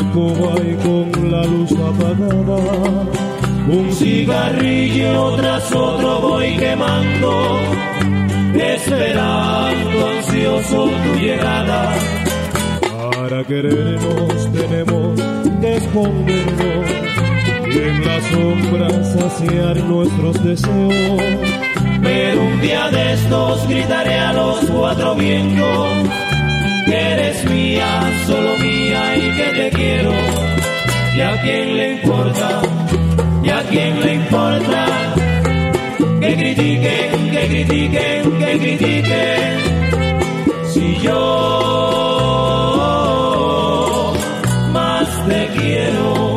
alcoba y con la luz apagada, un cigarrillo tras otro voy quemando, esperando ansioso tu llegada. Para querernos tenemos que escondernos y en las sombras saciar nuestros deseos. Pero un día de estos gritaré a los cuatro vientos que eres mía, solo mía y que te quiero. ¿Y a quién le importa? ¿Y a quién le importa? Que critiquen, que critiquen, que critiquen. Si yo más te quiero.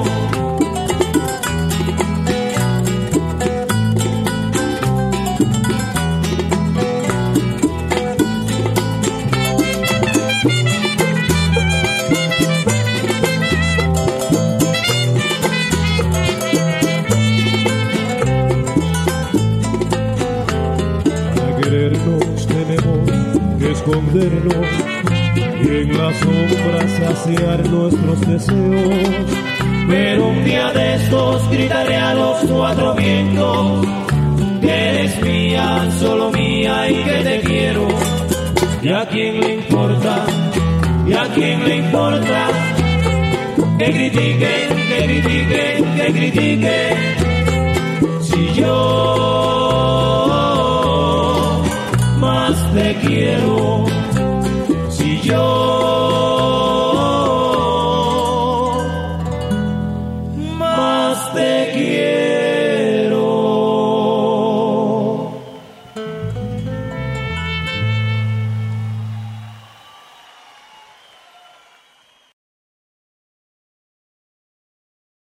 Escondernos y en las sombras saciar nuestros deseos. Pero un día de estos gritaré a los cuatro vientos que eres mía, solo mía y que te quiero. ¿Y a quién le importa? ¿Y a quién le importa? Que critiquen, que critiquen, que critiquen. Si yo más te quiero, si yo más te quiero.